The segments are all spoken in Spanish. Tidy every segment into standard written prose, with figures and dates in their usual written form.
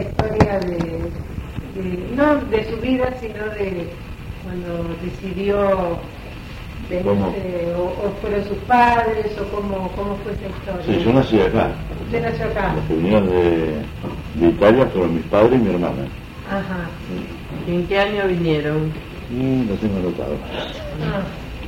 historia no de su vida, sino de cuando decidió venirse, o fueron sus padres, o cómo fue esa historia. Sí, yo nací acá. ¿Usted nació acá? Los que vinieron de Italia fueron mis padres y mi hermana. Ajá. ¿Y en qué año vinieron? Y lo tengo anotado. Ah.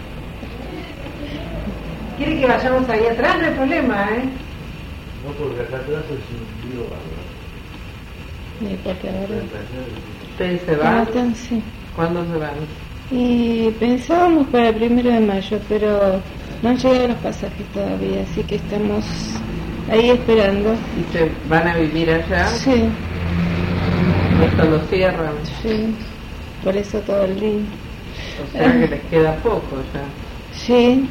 ¿Quiere que vayamos ahí atrás? No hay problema, ¿eh? No, porque acá atrás es un lío bárbaro. Sí, porque ahora... ¿Ustedes se van? Sí. ¿Cuándo se van? Y pensábamos para el 1 de mayo, pero no han llegado los pasajes todavía, así que estamos ahí esperando. ¿Y se van a vivir allá? Sí, ¿Esto lo cierran? sí, por eso todo el día. O sea que les queda poco ya, Sí.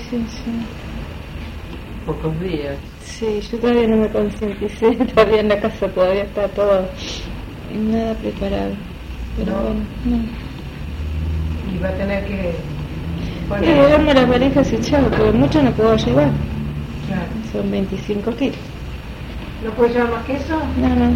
pocos días. Sí, yo todavía no me concienticé, todavía en la casa todavía está todo nada preparado. Pero No. bueno, no. Y va a tener que Y poner... llevarme las valijas y chao, porque mucho no puedo llevar, Claro. son 25 kilos. ¿No puede llevar más que eso? No.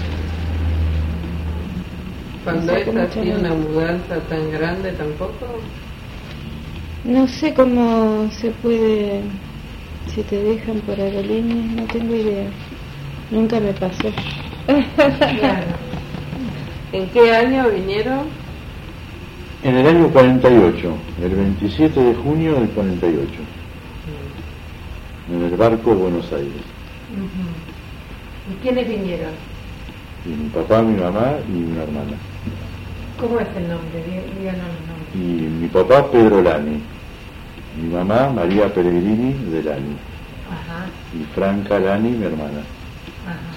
Cuando Sí, es como así mucho una no. mudanza tan grande tampoco. No sé cómo se puede, si te dejan por aerolínea, no tengo idea. Nunca me pasó. Claro. ¿En qué año vinieron? En el año 48, el 27 de junio del 48, en el barco Buenos Aires. Ujú. ¿Y quiénes vinieron? Y mi papá, mi mamá y mi hermana. ¿Cómo es el nombre? Díganos el nombre. Y mi papá, Pedro Lani. Mi mamá, María Pellegrini de Lani. Ajá, Y Franca Lani, mi hermana. ajá.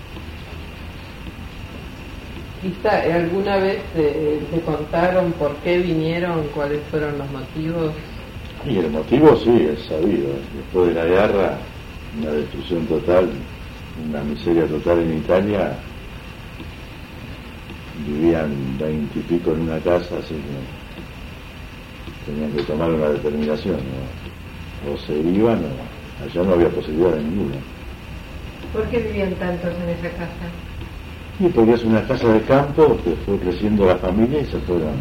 Quizá alguna vez te contaron por qué vinieron, cuáles fueron los motivos. Y el motivo sí, es sabido. Después de la guerra, una destrucción total, una miseria total en Italia, vivían 20 y pico en una casa, así que tenían que tomar una determinación, ¿no? O se iban o allá no había posibilidad de ninguna. ¿Por qué vivían tantos en esa casa? Y porque es una casa de campo que fue creciendo la familia y se fueron.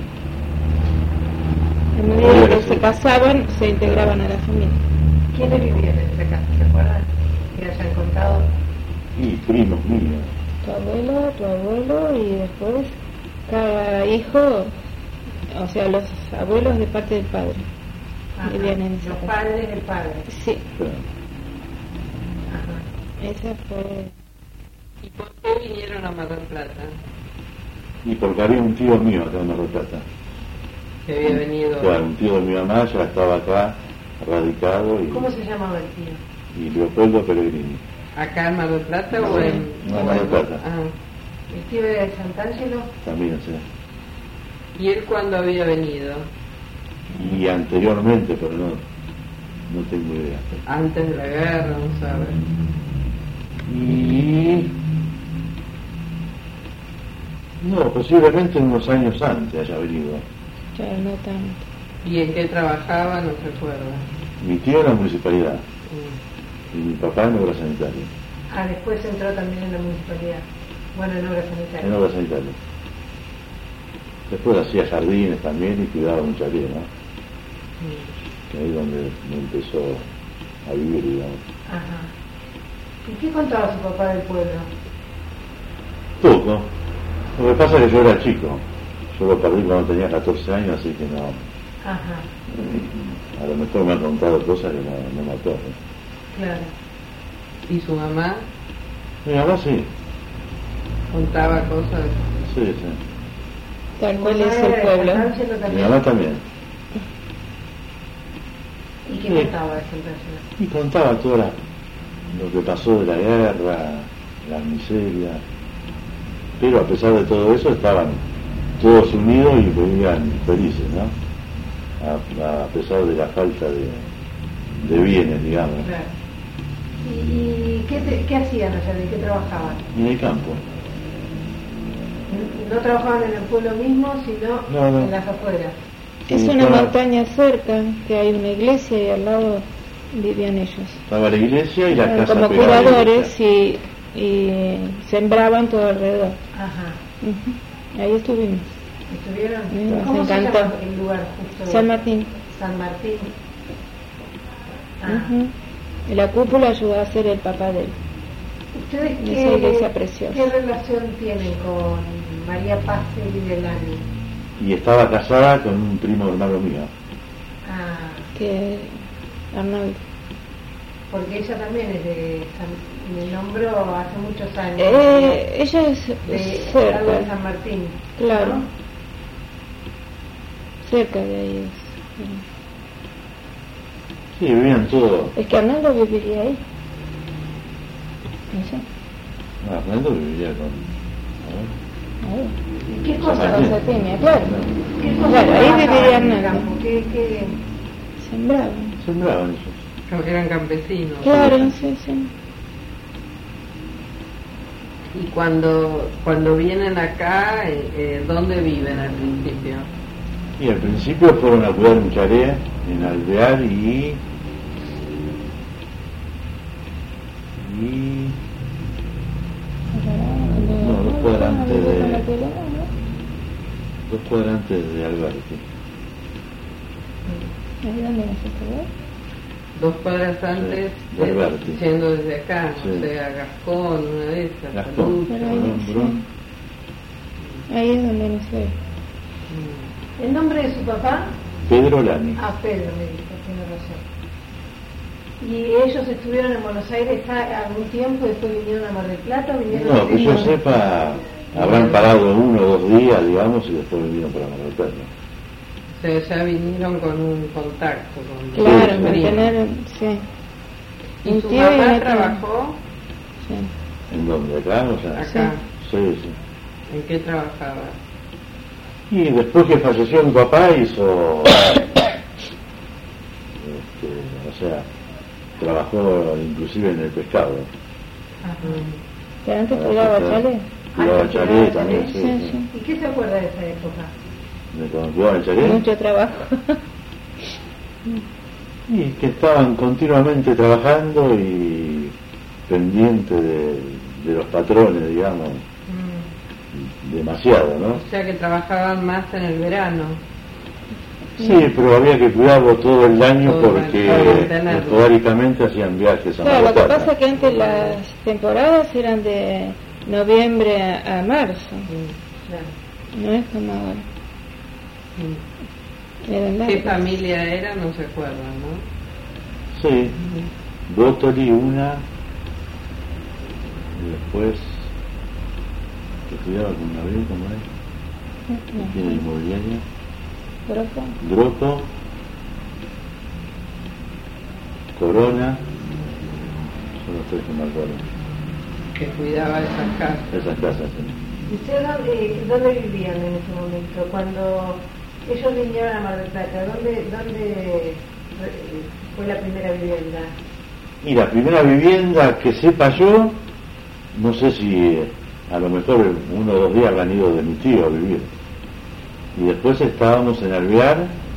A medida que se casaban, se integraban a la familia. ¿Quiénes vivían en esa casa? ¿Se acuerdan? Que hayan contado. Y primos míos. Tu abuelo y después cada hijo, o sea, los abuelos de parte del padre. Ajá. Vivían en esa Los casa. padres del padre. Sí, Claro. Ajá. esa fue... ¿Y por qué vinieron a Mar del Plata? Y porque había un tío mío acá en Mar del Plata. Que había venido. Claro, un tío de mi mamá ya estaba acá, radicado, ¿Cómo se llamaba el tío? y Leopoldo Pellegrini. ¿Acá en Mar del Plata o en...? No, en Mar del Plata. Ah. ¿El tío era de Sant'Angelo? También, sí. ¿Y él cuándo había venido? Y anteriormente, pero no tengo idea. Antes de la guerra, no sabe. Y... no, posiblemente unos años antes haya venido. Claro, no tanto. ¿Y en qué trabajaba? No se acuerda. Mi tío en la municipalidad Mm. y mi papá en obra sanitaria. Ah, después entró también en la municipalidad. Bueno, en obras sanitarias. En obra sanitaria. Después hacía jardines también y cuidaba un chalet, ¿no? Que ahí es donde me empezó a vivir, digamos. Ajá. ¿Y qué contaba su papá del pueblo? Poco. Lo que pasa es que yo era chico. Yo lo perdí cuando tenía 14 años, así que no. Ajá, A lo mejor me han contado cosas que no me acuerdo. claro. ¿Y su mamá Mi mamá sí. contaba cosas? Sí. Tal cual ¿Mamá es era el de pueblo. Sant'Angelo Mi también? mamá también. ¿Y qué Sí. contaba de Sant'Angelo? Y contaba todo lo que pasó de la guerra, la miseria. Pero a pesar de todo eso estaban todos unidos y vivían felices, ¿no? A pesar de la falta de bienes, digamos, Claro. ¿Y qué hacían allá? ¿De qué trabajaban? en el campo. No trabajaban en el pueblo mismo, sino No. en las afueras. Es Sí, una estaba- montaña cerca, que hay una iglesia y al lado vivían ellos. Estaba la iglesia y la Eran casa como pegada a la cuidadores iglesia. y y sembraban todo alrededor. Ajá. Ujú. Ahí estuvimos. ¿Estuvieron? Nos ¿Cómo se encantó. llama el lugar justo? San Martín. San Martín. Ah. Ujú. Y la cúpula ayudó a ser el papá de él. ¿Ustedes Esa iglesia preciosa. qué relación tienen con María Paz y Delani? Y estaba casada con un primo hermano mío. Ah, Que Arnaldo. porque ella también es de me nombró hace muchos años. Ella es de algo de cerca, San Martín. claro, ¿no? cerca de ahí Sí, vivían todos. es que Arnaldo viviría ahí. No sé, Arnaldo vivía con. ahí. ¿Qué San cosa? Martín. Cosa tenía, claro. ¿Qué cosa Claro, ahí trabajaban viviría en el Arnaldo. campo? ¿Qué? Sembraban. Sembraban ellos. Eran campesinos. Claro, sí, sí. Y cuando vienen acá, ¿dónde viven al principio? Y al principio fueron a cuidar un chalet en Alvear y no, 2 cuadrantes de Alberti. ¿Ahí dónde nos estuvo? 2 cuadras antes, de Alberti. yendo desde acá, Sí. o sea, Gascón, una de esas. Gascón, Salud. Pero ahí Brón, sí. Brón. Ahí es donde no sé. ¿El nombre de su papá? Pedro Lani. Ah, Pedro me dijo, tiene razón. ¿Y ellos estuvieron en Buenos Aires algún tiempo y después vinieron a Mar del Plata? ¿Vinieron No, que yo sepa, habrán parado 1 o 2 días, digamos, y después vinieron para Mar del Plata. O sea, ya vinieron con un contacto. Con Claro, sí. mantener, sí. ¿Y Un su tío y mamá otro. trabajó Sí. ¿En dónde? ¿Acá? O sea, acá? sí, sí. ¿En qué trabajaba? Y después que falleció mi papá hizo, o sea, trabajó inclusive en el pescado. Pero antes cuidaba chale. Cuidaba chalet también, Sí, sí, sí. sí. ¿Y qué se acuerda de esa época? De cuando cuidaba el chalet. Mucho trabajo. Y que estaban continuamente trabajando y pendientes de los patrones, digamos, demasiado, ¿no? O sea que trabajaban más en el verano. Sí, pero había que cuidarlo todo el año Todo el porque año, para mantenerlo. esporádicamente hacían viajes a Claro, Mar lo del que Plata. pasa es que antes las temporadas eran de noviembre a marzo. Claro. No es como ahora. Eran ¿Qué largas. familia era? No se acuerdan, ¿no? Sí, Botoli una, y después que estudiaba con Gabriel, ¿cómo es? Que tiene inmobiliaria, Grosso. Grotto, Corona, son los 3 que me acuerdo, Que cuidaba esas casas. esas casas. Sí. ¿Y ustedes dónde vivían en ese momento? Cuando ellos vinieron a Mar del Plata, ¿dónde fue la primera vivienda? Y la primera vivienda que sepa yo, no sé si a lo mejor 1 o 2 días habrán ido de mi tío a vivir. Y después estábamos en Alvear,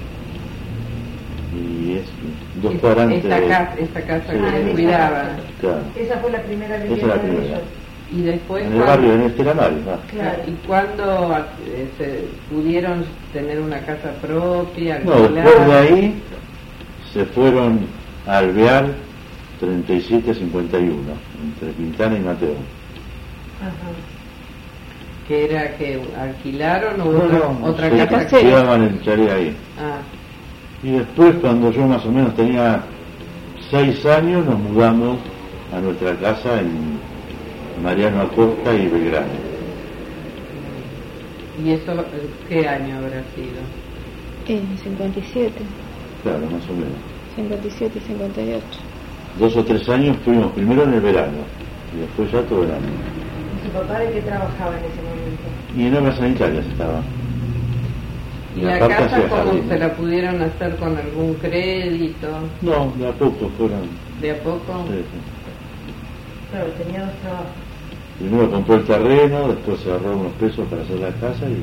y es 2 cuadrantes. Esta casa Sí, que esa cuidaba. Claro, Esa fue la primera esa es vivienda la de primera. ellos. Y después, En el barrio de Estelares, Claro. ¿y cuándo pudieron tener una casa propia? No, alquilar? después de ahí se fueron a Alvear 3751, entre Quintana y Mateo. Ajá. ¿Que era que alquilaron o No, otra se casa? casera. quedaban en el chalet ahí. Ah, Y después, cuando yo más o menos tenía 6 años, nos mudamos a nuestra casa en Mariano Acosta y Belgrano. ¿y eso qué año habrá sido? En 57, Claro, más o menos. 57, 58. 2 o 3 años fuimos primero en el verano y después ya todo el año. ¿Y su papá de qué trabajaba en ese momento? Y en obras sanitarias estaba. ¿Y Y la aparte casa hacía cómo jardín. se la pudieron hacer con algún crédito? No, de a poco fueron. ¿De a poco? Sí, sí. Claro, tenía 2 trabajos. Primero compró el terreno, después se ahorró unos pesos para hacer la casa y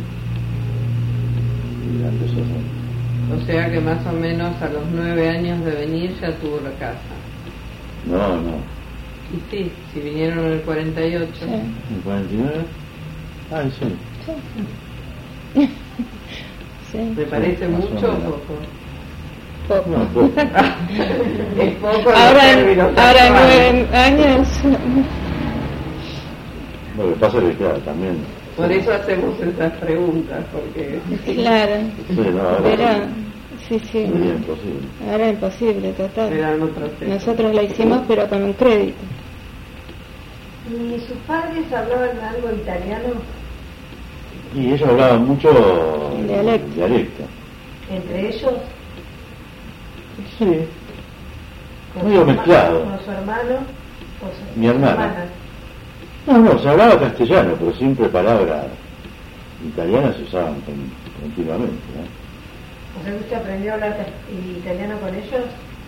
la empezó a hacer. O sea que más o menos a los 9 años de venir ya tuvo la casa. No, no. Y sí, si vinieron en el 48. Sí. ¿El 49? Ah, sí. Sí. Sí. ¿Te parece más o mucho o menos. poco? Poco. No, poco. Es poco en Ahora, los términos ahora en actuales. 9 años. Lo que pasa es que, claro, también... Por eso hacemos esas preguntas, porque Claro. Sí, no, ahora Pero, sí, sí. sería imposible. Ahora es imposible, total. eran otros temas. Nosotros la hicimos, pero con un crédito. ¿Y sus padres hablaban algo italiano Y ellos hablaban mucho Dialecto. entre ellos? Sí. ¿Con Medio su mezclado. ¿Con su hermano? ¿O su Mi hermana. hermana? No, se hablaba castellano, pero siempre palabras italianas se usaban continuamente, ¿no? O sea, ¿usted aprendió a hablar italiano con ellos?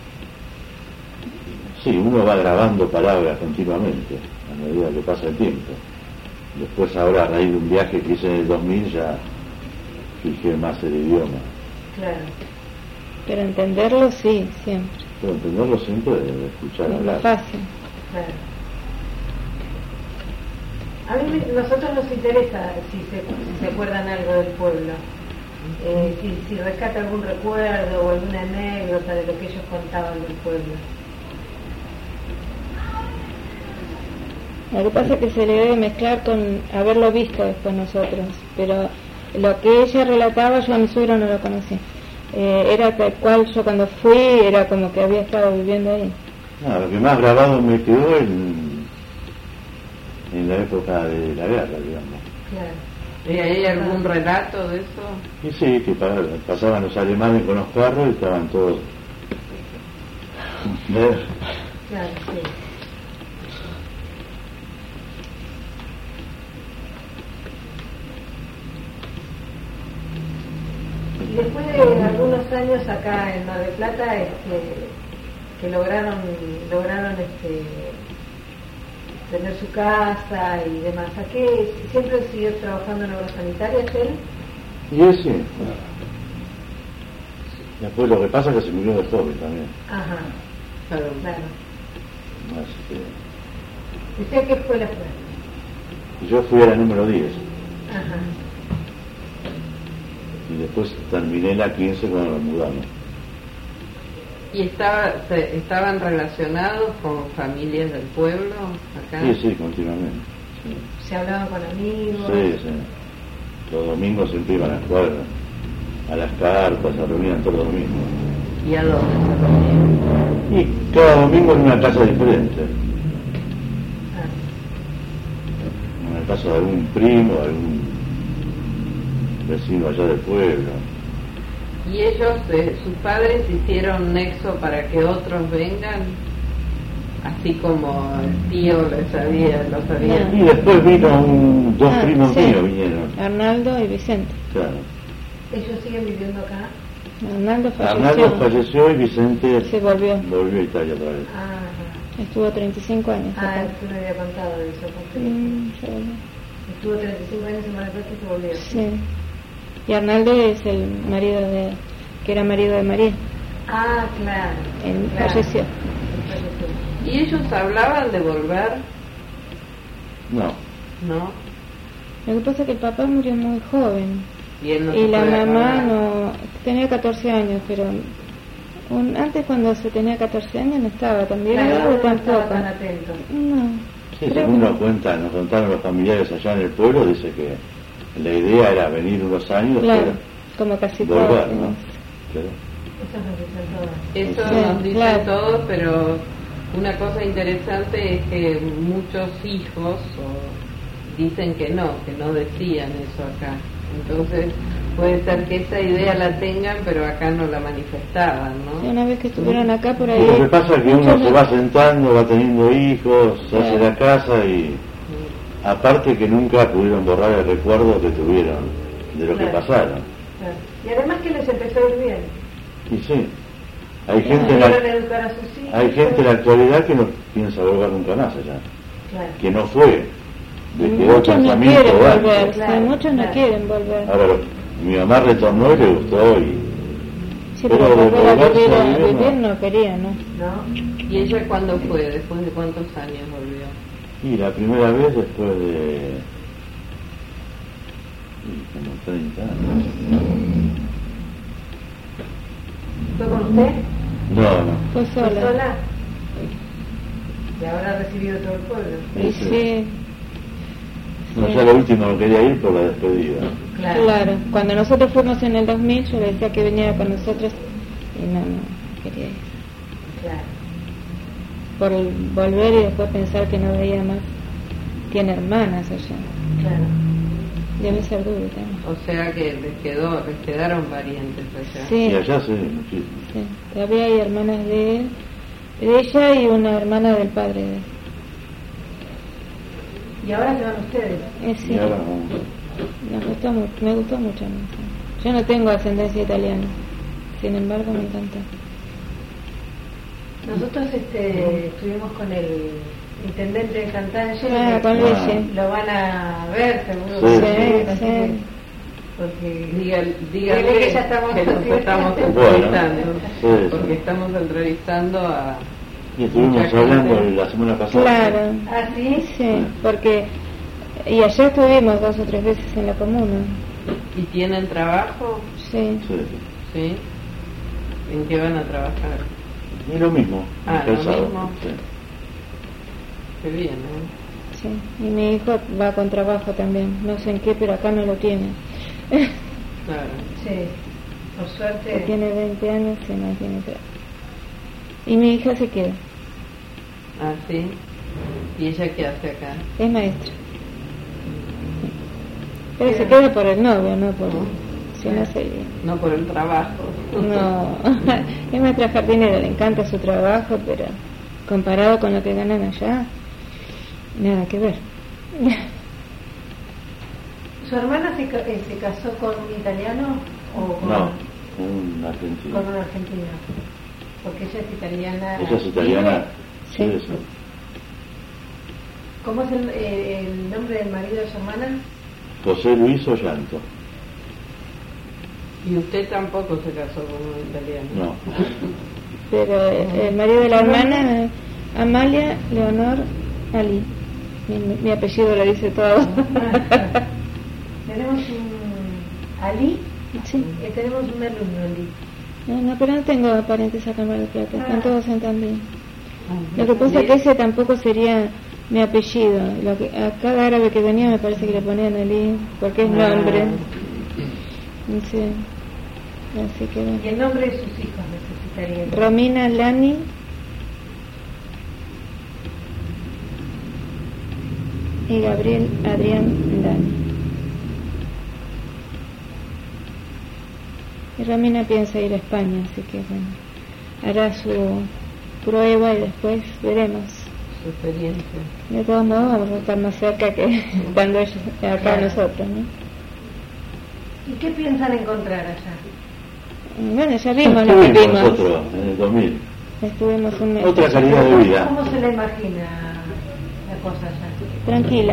Sí, uno va grabando palabras continuamente a medida que pasa el tiempo. Después ahora, a raíz de un viaje que hice en el 2000, ya fijé más el idioma. Claro. Pero entenderlo sí, siempre. Pero entenderlo siempre de escuchar Es más hablar. fácil. Claro. A mí nosotros nos interesa si se acuerdan algo del pueblo, si rescata algún recuerdo o alguna anécdota de lo que ellos contaban del pueblo. Lo que pasa es que se le debe mezclar con haberlo visto después nosotros, pero lo que ella relataba yo a mi suegro no lo conocí. Era tal cual yo cuando fui, era como que había estado viviendo ahí. No, lo que más grabado me quedó en la época de la guerra, digamos. Claro. ¿Y hay algún relato de eso? Y sí, que pasaban los alemanes con los carros y estaban todos... Claro, sí. Y después de algunos años acá en Mar del Plata, que lograron tener su casa y demás. ¿A qué siempre siguió trabajando en obras sanitarias él? Y ese, bueno. Después lo que pasa es que se murió de joven también. Ajá, Claro. claro. Así que... ¿Usted a qué escuela fue? Y yo fui a la número 10. Ajá. Y después terminé la 15 cuando nos mudamos. ¿Y estaban relacionados con familias del pueblo acá? Sí, sí, continuamente. Sí, ¿Se hablaban con amigos? sí. Los domingos siempre iban a jugar a las cartas, se reunían todos los domingos. ¿Y a dónde se reunían? Y cada domingo en una casa diferente. Ah, En el caso de algún primo, algún vecino allá del pueblo. ¿Y ellos, sus padres, hicieron nexo para que otros vengan? Así como el tío los sabía. Y después vino dos primos sí. míos vinieron. Arnaldo y Vicente. Claro. ¿ellos siguen viviendo acá? Arnaldo falleció. Arnaldo falleció y Vicente Se volvió. a Italia otra vez. Ajá. Estuvo 35 años. Ah, acá. usted me había contado de eso. Porque Se volvió. estuvo 35 años en Mar del Plata y se volvió. Sí. Y Arnaldo es el marido que era marido de María. Ah, claro. Él claro. falleció. Falleció. ¿Y ellos hablaban de volver? No. ¿No? Lo que pasa es que el papá murió muy joven. Y él no Y se la puede mamá acordar. no, tenía 14 años, pero antes cuando se tenía 14 años no estaba también, Claro, algo no estaba tampoco. tan atento. No, Sí, creo según que nos contaron los familiares allá en el pueblo, dice que la idea era venir unos años, claro, como casi volver, todos. ¿no? Claro. Eso nos dicen todas. Eso Sí, nos dicen claro. todos, pero una cosa interesante es que muchos hijos dicen que no decían eso acá. Entonces puede ser que esa idea la tengan, pero acá no la manifestaban, Sí, ¿no? una vez que estuvieron acá por Y ahí. lo que pasa es que uno muchos se va sentando, va teniendo hijos, se hace Claro. la casa y aparte que nunca pudieron borrar el recuerdo que tuvieron de lo que Claro. pasaron. Claro. Y además que les empezó a ir bien. Y sí, hay gente Pudieron educar a sus hijos. hay gente en la actualidad que no piensa volver nunca más allá, Claro. que no fue, le quedó Muchos no pensamiento quieren antes. volver, Claro, sí, muchos no claro. quieren volver. Ahora mi mamá retornó y le gustó y Sí, pero Pero de volver a volverse vivir, a vivir, vivir no. no quería, ¿no? ¿no? ¿Y ella cuándo fue? ¿Después de cuántos años volvió? Y la primera vez después de... como 30 años. ¿Fue con usted? No. Fue ¿Fue sola. sola? Y ahora ha recibido todo el pueblo. Y sí, No, ya lo último no quería ir por la despedida. claro. Cuando nosotros fuimos en el 2000, yo le decía que viniera con nosotros y no quería ir. Claro. Por volver y después pensar que no veía más. Tiene hermanas allá. Claro. Debe ser duro también. O sea que les quedaron parientes allá. Sí, Y allá sí, muchísimo. sí. Todavía hay hermanas de él, de ella y una hermana del padre de él. ¿Y ahora se van ustedes? Sí. Y ahora vamos. Me gustó mucho. ¿No? Yo no tengo ascendencia italiana, sin embargo me encantó. Nosotros estuvimos con el intendente de Sant'Angelo. Ah, con Luigi. Lo van a ver seguro. Sí, así sí. que- porque Dígale que ya estamos que nos estamos Bueno, entrevistando, sí. porque estamos entrevistando a... Y estuvimos mucha hablando gente. la semana pasada. Claro, ¿Ah, sí? sí, porque y allá estuvimos 2 o 3 veces en la comuna. ¿Y tienen trabajo? Sí, Sí. ¿Sí? ¿En qué van a trabajar? Y lo mismo. Ah, el lo sábado, mismo. sí. Qué bien, ¿eh? sí. Y mi hijo va con trabajo también, no sé en qué, pero acá no lo tiene. Claro. Sí. Por Que suerte. tiene 20 años y no tiene trabajo. Y mi hija se queda, Ah, ¿sí? ¿Y ella qué hace acá? es maestra. Pero se queda por el novio, no por... Si no sería... No por el trabajo. No, es maestra jardinera, le encanta su trabajo, pero comparado con lo que ganan allá, nada que ver. ¿Su hermana se casó con un italiano o con, No, un argentino. con un argentino? Porque ella es italiana. Ella es italiana. Sí. Sí, sí. ¿Cómo es el nombre del marido de su hermana? José Luis Ollanto. ¿Y usted tampoco se casó con un italiano? No. Pero el marido de la hermana, Amalia Leonor Ali. Mi apellido lo dice todo. Tenemos un Ali Sí. y tenemos un alumno Ali. No, pero no tengo parientes acá en Mar del Plata, están Ah. todos en Tandil. Ah, Lo que pasa es bien. que ese tampoco sería mi apellido. A cada árabe que venía me parece que le ponían Ali, porque es Ah. nombre. Sí. Así que bueno. Y el nombre de sus hijos necesitaría. Romina Lani y Gabriel Adrián Lani. Y Romina piensa ir a España, así que bueno, hará su prueba y después veremos. Su experiencia. De todos modos vamos a estar más cerca que estando ellos acá Claro. nosotros, ¿no? ¿Y qué piensan encontrar allá? Bueno, ya vimos lo que Estuvimos vimos. nosotros en el 2000. Estuvimos un mes. Otra calidad de vida. ¿Cómo se le imagina la cosa allá? Tranquila.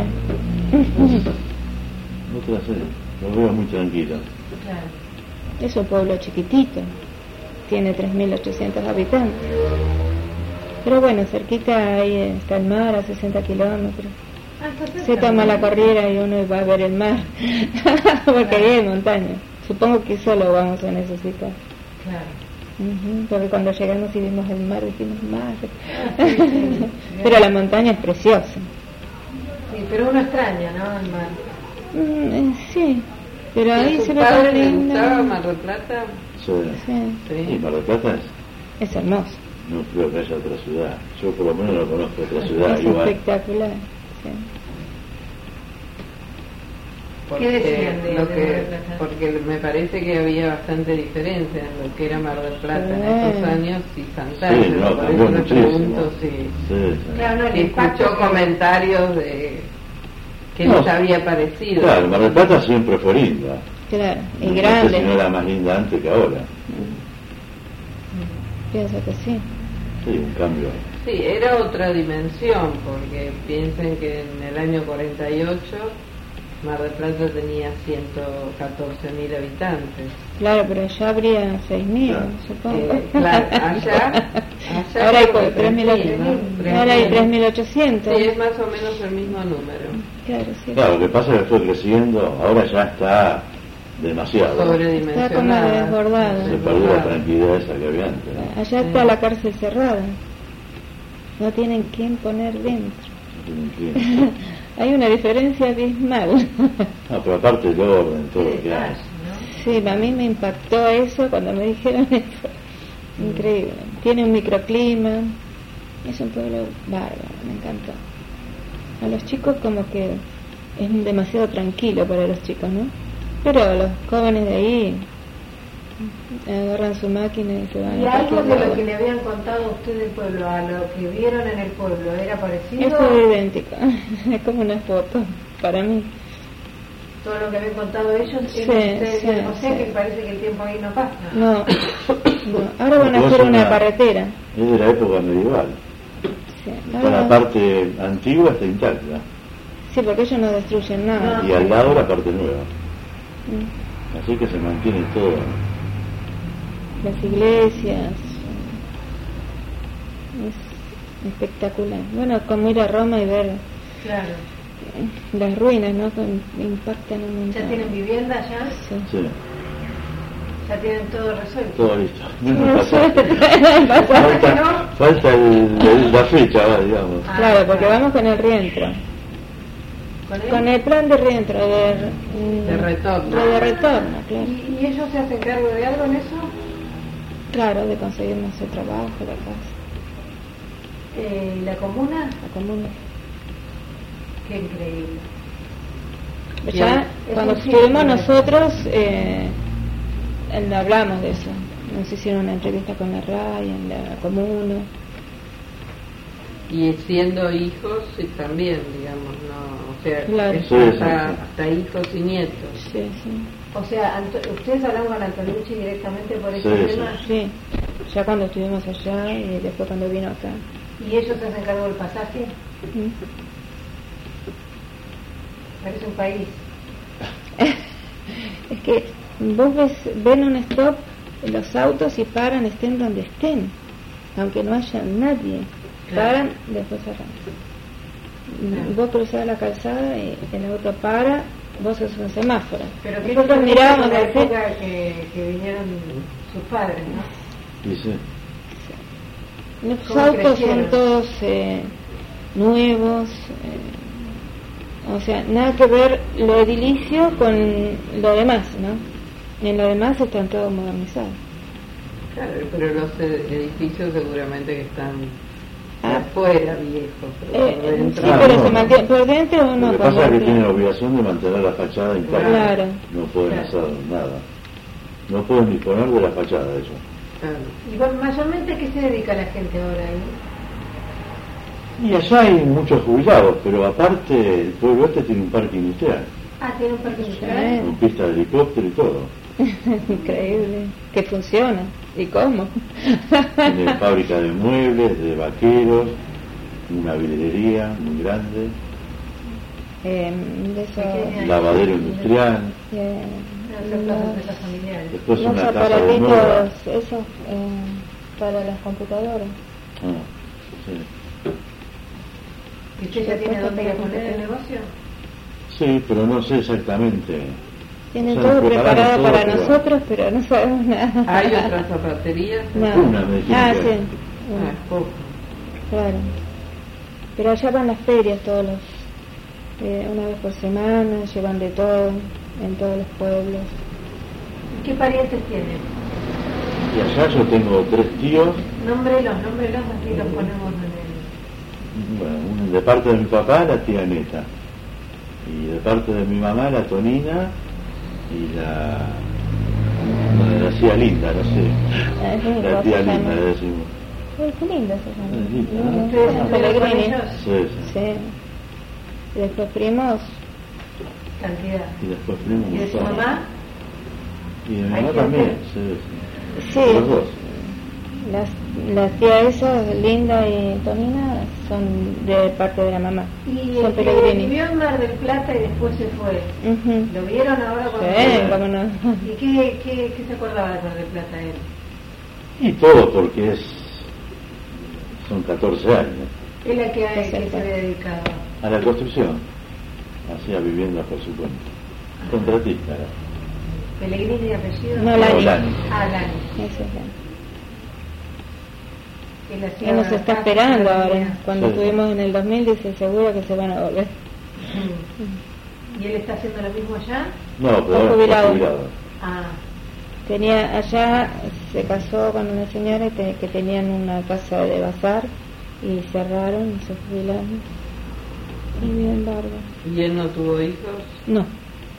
Otra sí. Lo veo muy tranquilo. Claro. Es un pueblo chiquitito, tiene 3.800 habitantes. Pero bueno, cerquita ahí está el mar, a 60 kilómetros. Ah, está cerca, Se toma ¿no? la corriera y uno va a ver el mar, porque ahí hay montaña. Supongo que solo vamos a necesitar. Claro. Porque cuando llegamos y vimos el mar, dijimos mar. Sí, sí. Pero la montaña es preciosa. Sí, pero uno extraña, ¿no? El mar. Sí, pero ¿Y a ahí su se ve padre tan le lindo. gustaba Mar del Plata? Sí. Sí, Y Mar del Plata es hermoso. no creo que haya otra ciudad. Yo por lo menos no conozco otra ciudad Es igual. espectacular. Sí. Porque, ¿Qué decían de lo Mar que, del Plata? porque me parece que había bastante diferencia en lo que era Mar del Plata en estos años y Santa Sí, Fe. no, Por cambió eso le muchísimo. pregunto si, Sí, sí. Claro, no, el si impacto escuchó que- comentarios de que No, les había parecido. Claro, Mar del Plata siempre fue linda. Claro, y No sé grande. si no era más linda antes que ahora. Pienso que sí. Sí, un cambio. Sí, era otra dimensión, porque piensen que en el año 48 Mar del Plata tenía 114.000 habitantes. Claro, pero allá habría 6.000, Claro. supongo. Claro, allá Ahora hay creo que 3.000, 3.000, ahora hay Sí, 3.800. es más o menos el mismo número. Claro, sí. Claro, lo que pasa es que fue creciendo, ahora ya está demasiado. Está como Sobredimensionada. desbordado. Se perdió la tranquilidad esa que había antes. ¿No? Allá está la cárcel cerrada. No tienen quién poner dentro. No tienen quién. Hay una diferencia abismal. No, pero aparte el orden, todo lo que hay. Detalle, ¿no? Sí, a mí me impactó eso cuando me dijeron eso. Increíble. Tiene un microclima. Es un pueblo bárbaro, me encantó. A los chicos como que es demasiado tranquilo para los chicos, ¿no? Pero los jóvenes de ahí agarran su máquina y se van ¿Y a algo cualquier de lo lado. que le habían contado a usted del pueblo, a lo que vieron en el pueblo, era parecido? Eso es idéntico. Es como una foto para mí. Todo lo que habían contado ellos, Sí, ustedes sí, vieron. O sea sí. que parece que el tiempo ahí no pasa. No, no. Ahora van a hacer una carretera. Es de la época medieval. Sí, Está la ahora- parte antigua está intacta. sí, porque ellos no destruyen nada. No. Y al lado la parte nueva. Mm. Así que se mantiene todo. Las iglesias. Es espectacular. Bueno, como ir a Roma y ver Claro. las ruinas, ¿no? Que impactan un montón. ¿Ya tienen vivienda ya? Sí. Sí, ¿Ya tienen todo resuelto? todo listo. No sé. Falta la fecha, va, digamos. Ah, Claro, porque vamos con el rientro. ¿Con él? Con el plan de rientro, De retorno. de retorno, claro. ¿Y ellos se hacen cargo de algo en eso? Claro, de conseguir nuestro trabajo, la casa, ¿La comuna? la comuna. Qué increíble. Ya, Es cuando un estuvimos círculo. nosotros, hablamos de eso. Nos hicieron una entrevista con la RAI, en la comuna. Y siendo hijos sí, también, digamos, ¿no? O sea, Claro. es Sí, hasta, sí, sí. hasta hijos y nietos. Sí, sí. O sea, ¿ustedes hablan con Antonucci directamente por ese Sí, tema? Sí, ya cuando estuvimos allá y después cuando vino acá. ¿Y ellos se hacen cargo del pasaje? Mm. Parece un país. Es que vos ven un stop, los autos y paran, estén donde estén, aunque no haya nadie. Claro. Paran, después arrancan. Claro. Vos cruzás la calzada y el auto para, vos sos un semáforo. Pero que Nosotros es mirábamos la así. época que vinieron sus padres, ¿no? Y sí. Los ¿Cómo autos crecieron? son todos nuevos, o sea, nada que ver lo edilicio con lo demás, ¿no? En lo demás están todos modernizados. Claro, pero los edificios seguramente que están Ah. afuera viejos, pero por Sí, dentro. Ah, pero no, se no. mantiene por dentro Lo uno que pasa es que cuando- tienen la obligación de mantener la fachada intacta. Claro. No pueden Claro. hacer nada. No pueden disponer de la fachada de ellos. Claro. Y bueno, mayormente, ¿a qué se dedica la gente ahora ahí? Y allá hay muchos jubilados, pero aparte el pueblo este tiene un parque industrial, Ah, tiene un parque industrial. con pista de helicóptero y todo. Increíble, que funciona. ¿Y cómo? Tiene fábrica de muebles, de vaqueros, una vidriería muy grande, De eso, Pequeña. lavadero industrial, Hacer las empresas familiares. después los una casa de moda. aparatitos esos para las computadoras. Ah, sí. ¿Y usted ya tiene dónde ir a poner el negocio? Sí, pero no sé exactamente. Tienen O sea, todo nos preparamos preparado todo, para pero- nosotros, pero no sabemos nada. ¿Hay otras zapaterías? No. Una, me dijeron Ah, que- sí. Ah, Una, es poco. claro. Pero allá van las ferias todos los, una vez por semana, llevan de todo, en todos los pueblos. ¿Qué parientes tienen? Y allá yo tengo 3 tíos, Nómbrelos, así los ponemos en bueno, uno de parte de mi papá, la tía Neta, y de parte de mi mamá, la Tonina, y la tía Linda, no sé, Ah, es muy la hermoso tía también. Linda, le decimos. Ay, qué lindo se llama. Es lindo, ¿no? Lindo. ¿Ustedes Como estuvieron con Pellegrini. ellos? Sí, sí. Sí. Y después primos, Cantidad. Y después primos. ¿Y de su todos. mamá? Y de mi ¿Hay mamá gente? también, sí, sí. sí, Los dos. Las tías esas, Linda y Tonina, son de parte de la mamá. Y son el que Pellegrini. vivió en Mar del Plata y después se fue. Ujú. ¿Lo vieron ahora cuando Sí, fue? cómo no. ¿Y qué se acordaba de Mar del Plata él? Y todo porque son 14 años Él a qué se había dedicado. a la construcción, hacía viviendas por su cuenta, contratista era. ¿Pellegrini de apellido? No, Lani. Lani. Ah, Lani. Eso es Lani. Él hacía Él nos está casas, esperando tenía- ahora. Cuando Sí. estuvimos en el 2000 dice seguro que se van a volver. ¿Y él está haciendo lo mismo allá? No, pero Está ahora está jubilado. jubilado. Ah, Tenía allá, se casó con una señora que tenían una casa de bazar y cerraron y se jubilaron. Y bien bárbaro. ¿Y él no tuvo hijos? No. No.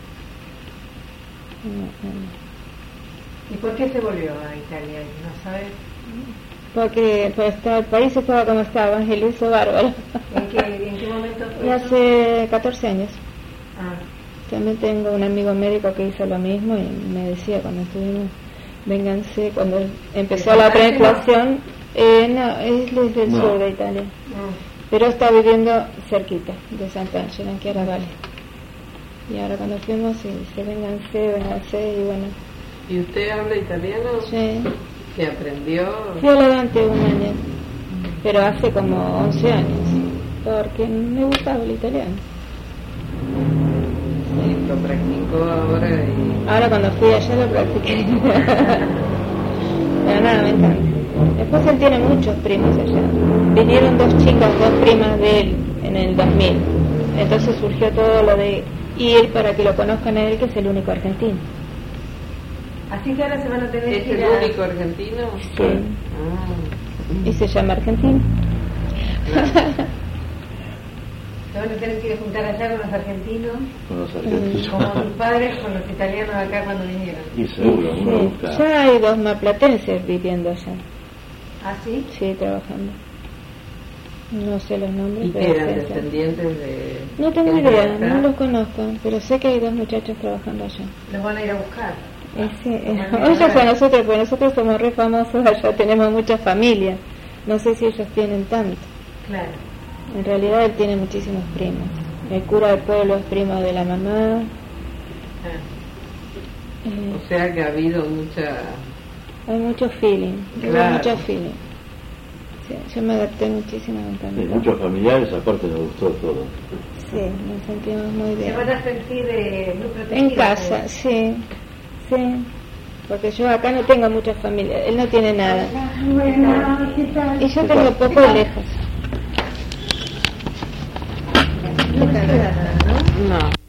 ¿y por qué se volvió a Italia? ¿No sabes? Porque pues, el país estaba como estaba y lo hizo bárbaro. ¿En qué momento fue Y eso? hace 14 años. Ah, También tengo un amigo médico que hizo lo mismo y me decía cuando estuvimos, vénganse, cuando empezó la preinflación, no, es desde el No. sur de Italia, mm. pero está viviendo cerquita de Sant'Angelo, en Chiaravalle. Y ahora cuando fuimos, sí, dice, vénganse, y bueno, ¿Y usted habla italiano? sí. ¿Que aprendió? Fui a Levante un año, pero hace como 11 años, porque me gustaba el italiano. Sí, lo practicó ahora y... Ahora cuando fui allá lo practiqué. Pero nada, me encanta. Después él tiene muchos primos allá. Vinieron dos primas de él en el 2000. Entonces surgió todo lo de ir para que lo conozcan a él, que es el único argentino. Así que ahora se van a tener ¿Es que ir el a... único argentino? Sí. Ah, Y se llama Argentina. Se van a tener que ir a juntar allá con los argentinos, Con los argentinos. como mis padres con los italianos acá cuando vinieron. Y seguro, uno Sí, busca. ya hay dos maplatenses viviendo allá. ¿Ah, sí? Sí, trabajando. No sé los nombres, ¿Y que pero eran sé, sí. descendientes de...? No tengo gente de idea, acá? no los conozco, pero sé que hay dos muchachos trabajando allá. Los van a ir a buscar. Sí, Bueno, ellos claro. a nosotros, porque nosotros somos re famosos allá, tenemos mucha familia. No sé si ellos tienen tanto. Claro. En realidad él tiene muchísimos primos. El cura del pueblo es primo de la mamá. Ah. O sea que ha habido mucha... Hay mucho feeling, Claro. mucho feeling. Sí, yo me adapté muchísimo en Sí, cambio. muchos familiares, aparte nos gustó todo. Sí, nos sentimos muy Se bien. van a sentir muy protegidos. En casa, sí, sí. Porque yo acá no tengo mucha familia, él no tiene nada. Bueno, ¿qué tal? Y yo tengo poco lejos. No te agrada, ¿no? No.